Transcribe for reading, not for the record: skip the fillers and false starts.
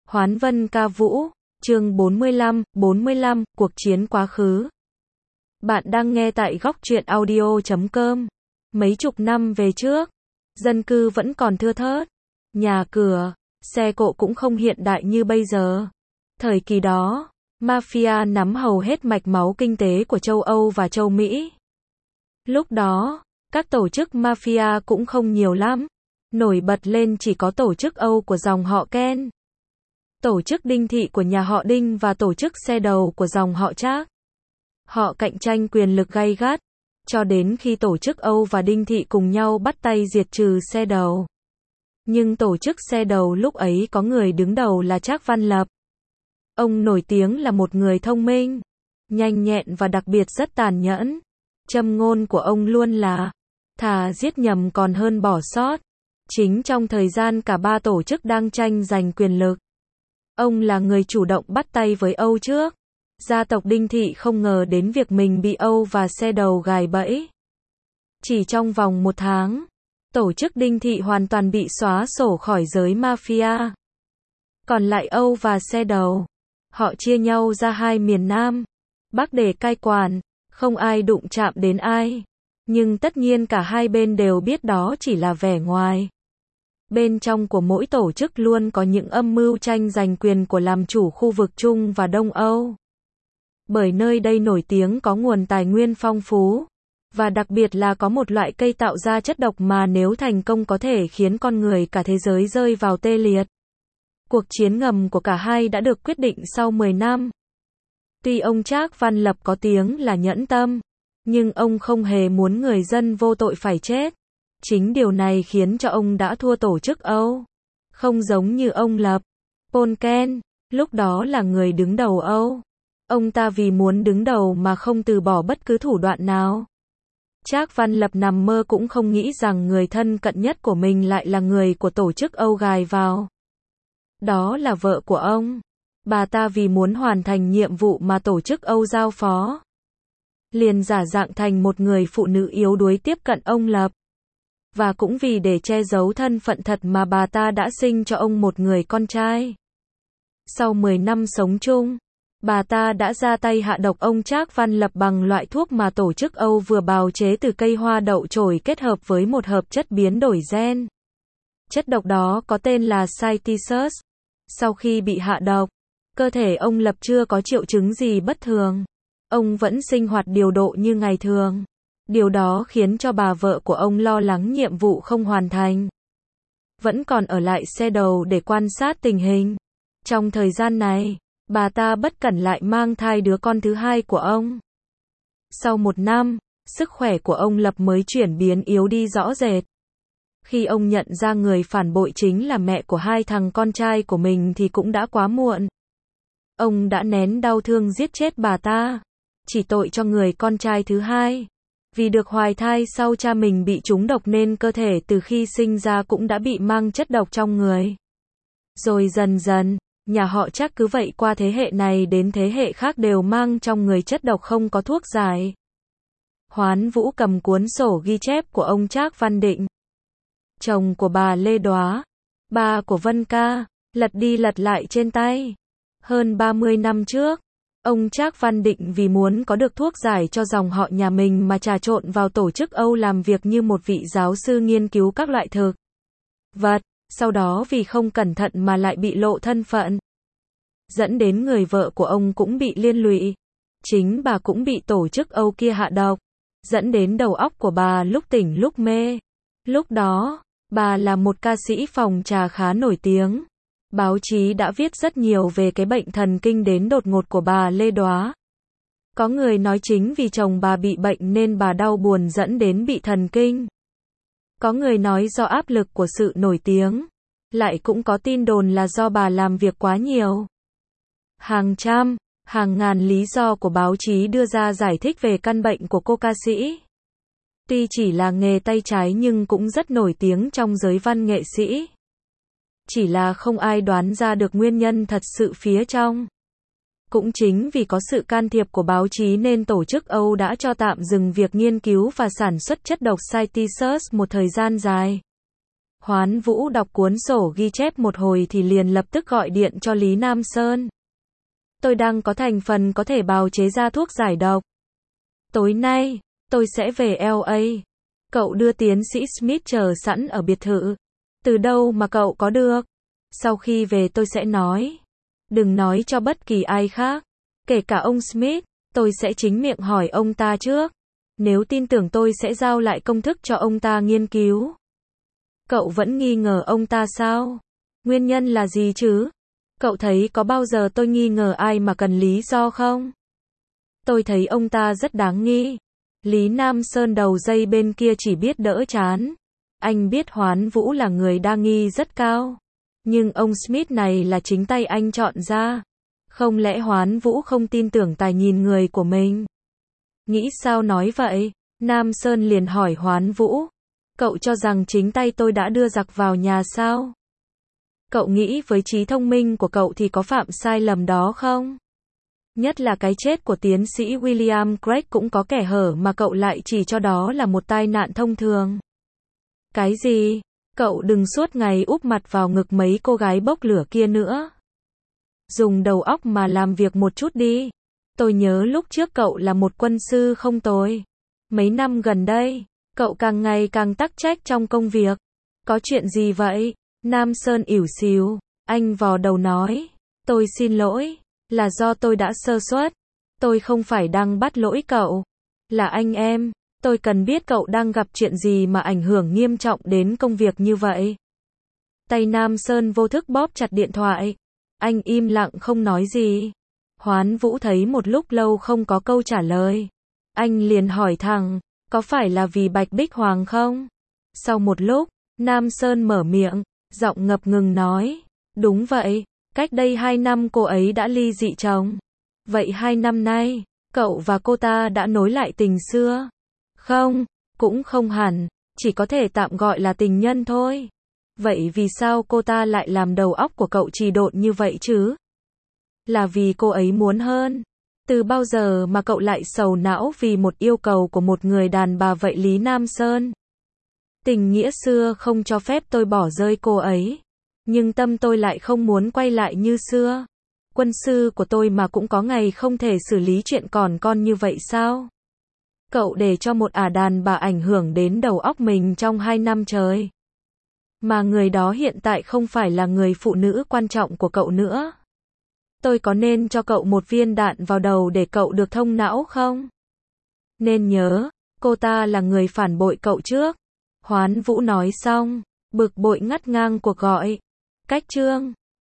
Hoán Vân ca vũ, chương 45, cuộc chiến quá khứ. Bạn đang nghe tại góc truyện audio.com. Mấy chục năm về trước, dân cư vẫn còn thưa thớt, nhà cửa, xe cộ cũng không hiện đại như bây giờ. Thời kỳ đó, mafia nắm hầu hết mạch máu kinh tế của châu Âu và châu Mỹ. Lúc đó, các tổ chức mafia cũng không nhiều lắm. Nổi bật lên chỉ có tổ chức Âu của dòng họ Ken, tổ chức Đinh Thị của nhà họ Đinh và tổ chức xe đầu của dòng họ Trác. Họ cạnh tranh quyền lực gay gắt, cho đến khi tổ chức Âu và Đinh Thị cùng nhau bắt tay diệt trừ xe đầu. Nhưng tổ chức xe đầu lúc ấy có người đứng đầu là Trác Văn Lập. Ông nổi tiếng là một người thông minh, nhanh nhẹn và đặc biệt rất tàn nhẫn. Châm ngôn của ông luôn là, thà giết nhầm còn hơn bỏ sót. Chính trong thời gian cả ba tổ chức đang tranh giành quyền lực, ông là người chủ động bắt tay với Âu trước. Gia tộc Đinh Thị không ngờ đến việc mình bị Âu và xe đầu gài bẫy. Chỉ trong vòng 1 tháng, tổ chức Đinh Thị hoàn toàn bị xóa sổ khỏi giới mafia. Còn lại Âu và xe đầu, họ chia nhau ra hai miền Nam, Bắc để cai quản, không ai đụng chạm đến ai. Nhưng tất nhiên cả hai bên đều biết đó chỉ là vẻ ngoài. Bên trong của mỗi tổ chức luôn có những âm mưu tranh giành quyền của làm chủ khu vực Trung và Đông Âu. Bởi nơi đây nổi tiếng có nguồn tài nguyên phong phú, và đặc biệt là có một loại cây tạo ra chất độc mà nếu thành công có thể khiến con người cả thế giới rơi vào tê liệt. Cuộc chiến ngầm của cả hai đã được quyết định sau 10 năm. Tuy ông Trác Văn Lập có tiếng là nhẫn tâm, nhưng ông không hề muốn người dân vô tội phải chết. Chính điều này khiến cho ông đã thua tổ chức Âu. Không giống như ông Lập, Paul Ken, lúc đó là người đứng đầu Âu. Ông ta vì muốn đứng đầu mà không từ bỏ bất cứ thủ đoạn nào. Trác Văn Lập nằm mơ cũng không nghĩ rằng người thân cận nhất của mình lại là người của tổ chức Âu gài vào. Đó là vợ của ông. Bà ta vì muốn hoàn thành nhiệm vụ mà tổ chức Âu giao phó, liền giả dạng thành một người phụ nữ yếu đuối tiếp cận ông Lập. Và cũng vì để che giấu thân phận thật mà bà ta đã sinh cho ông một người con trai. Sau 10 năm sống chung, bà ta đã ra tay hạ độc ông Trác Văn Lập bằng loại thuốc mà tổ chức Âu vừa bào chế từ cây hoa đậu chồi kết hợp với một hợp chất biến đổi gen. Chất độc đó có tên là Cytisus. Sau khi bị hạ độc, cơ thể ông Lập chưa có triệu chứng gì bất thường. Ông vẫn sinh hoạt điều độ như ngày thường. Điều đó khiến cho bà vợ của ông lo lắng nhiệm vụ không hoàn thành. Vẫn còn ở lại xe đầu để quan sát tình hình. Trong thời gian này, bà ta bất cẩn lại mang thai đứa con thứ hai của ông. Sau 1 năm, sức khỏe của ông Lập mới chuyển biến yếu đi rõ rệt. Khi ông nhận ra người phản bội chính là mẹ của hai thằng con trai của mình thì cũng đã quá muộn. Ông đã nén đau thương giết chết bà ta, chỉ tội cho người con trai thứ hai. Vì được hoài thai sau cha mình bị trúng độc nên cơ thể từ khi sinh ra cũng đã bị mang chất độc trong người. Rồi dần dần, nhà họ Trác cứ vậy qua thế hệ này đến thế hệ khác đều mang trong người chất độc không có thuốc giải. Hoán Vũ cầm cuốn sổ ghi chép của ông Trác Văn Định, chồng của bà Lê Đoá, ba của Vân Ca, lật đi lật lại trên tay. Hơn 30 năm trước, ông Trác Văn Định vì muốn có được thuốc giải cho dòng họ nhà mình mà trà trộn vào tổ chức Âu làm việc như một vị giáo sư nghiên cứu các loại thực vật, sau đó vì không cẩn thận mà lại bị lộ thân phận. Dẫn đến người vợ của ông cũng bị liên lụy. Chính bà cũng bị tổ chức Âu kia hạ độc, dẫn đến đầu óc của bà lúc tỉnh lúc mê. Lúc đó, bà là một ca sĩ phòng trà khá nổi tiếng. Báo chí đã viết rất nhiều về cái bệnh thần kinh đến đột ngột của bà Lê Đoá. Có người nói chính vì chồng bà bị bệnh nên bà đau buồn dẫn đến bị thần kinh. Có người nói do áp lực của sự nổi tiếng. Lại cũng có tin đồn là do bà làm việc quá nhiều. Hàng trăm, hàng ngàn lý do của báo chí đưa ra giải thích về căn bệnh của cô ca sĩ. Tuy chỉ là nghề tay trái nhưng cũng rất nổi tiếng trong giới văn nghệ sĩ. Chỉ là không ai đoán ra được nguyên nhân thật sự phía trong. Cũng chính vì có sự can thiệp của báo chí nên tổ chức Âu đã cho tạm dừng việc nghiên cứu và sản xuất chất độc Cytisus một thời gian dài. Hoán Vũ đọc cuốn sổ ghi chép một hồi thì liền lập tức gọi điện cho Lý Nam Sơn. Tôi đang có thành phần có thể bào chế ra thuốc giải độc. Tối nay, tôi sẽ về LA. Cậu đưa tiến sĩ Smith chờ sẵn ở biệt thự. Từ đâu mà cậu có được? Sau khi về tôi sẽ nói. Đừng nói cho bất kỳ ai khác. Kể cả ông Smith, tôi sẽ chính miệng hỏi ông ta trước. Nếu tin tưởng tôi sẽ giao lại công thức cho ông ta nghiên cứu. Cậu vẫn nghi ngờ ông ta sao? Nguyên nhân là gì chứ? Cậu thấy có bao giờ tôi nghi ngờ ai mà cần lý do không? Tôi thấy ông ta rất đáng nghi. Lý Nam Sơn đầu dây bên kia chỉ biết đỡ chán. Anh biết Hoán Vũ là người đa nghi rất cao. Nhưng ông Smith này là chính tay anh chọn ra. Không lẽ Hoán Vũ không tin tưởng tài nhìn người của mình? Nghĩ sao nói vậy? Nam Sơn liền hỏi Hoán Vũ. Cậu cho rằng chính tay tôi đã đưa giặc vào nhà sao? Cậu nghĩ với trí thông minh của cậu thì có phạm sai lầm đó không? Nhất là cái chết của tiến sĩ William Craig cũng có kẻ hở mà cậu lại chỉ cho đó là một tai nạn thông thường. Cái gì? Cậu đừng suốt ngày úp mặt vào ngực mấy cô gái bốc lửa kia nữa. Dùng đầu óc mà làm việc một chút đi. Tôi nhớ lúc trước cậu là một quân sư không tồi. Mấy năm gần đây, cậu càng ngày càng tắc trách trong công việc. Có chuyện gì vậy? Nam Sơn ỉu xìu. Anh vò đầu nói. Tôi xin lỗi. Là do tôi đã sơ suất. Tôi không phải đang bắt lỗi cậu. Là anh em. Tôi cần biết cậu đang gặp chuyện gì mà ảnh hưởng nghiêm trọng đến công việc như vậy. Tay Nam Sơn vô thức bóp chặt điện thoại. Anh im lặng không nói gì. Hoán Vũ thấy một lúc lâu không có câu trả lời. Anh liền hỏi thẳng, có phải là vì Bạch Bích Hoàng không? Sau một lúc, Nam Sơn mở miệng, giọng ngập ngừng nói, đúng vậy, cách đây 2 năm cô ấy đã ly dị chồng. Vậy 2 năm nay, cậu và cô ta đã nối lại tình xưa? Không, cũng không hẳn, chỉ có thể tạm gọi là tình nhân thôi. Vậy vì sao cô ta lại làm đầu óc của cậu trì độn như vậy chứ? Là vì cô ấy muốn hơn. Từ bao giờ mà cậu lại sầu não vì một yêu cầu của một người đàn bà vậy Lý Nam Sơn? Tình nghĩa xưa không cho phép tôi bỏ rơi cô ấy. Nhưng tâm tôi lại không muốn quay lại như xưa. Quân sư của tôi mà cũng có ngày không thể xử lý chuyện còn con như vậy sao? Cậu để cho một đàn bà ảnh hưởng đến đầu óc mình trong 2 năm trời. Mà người đó hiện tại không phải là người phụ nữ quan trọng của cậu nữa. Tôi có nên cho cậu một viên đạn vào đầu để cậu được thông não không? Nên nhớ, cô ta là người phản bội cậu trước. Hoán Vũ nói xong, bực bội ngắt ngang cuộc gọi. Cách chương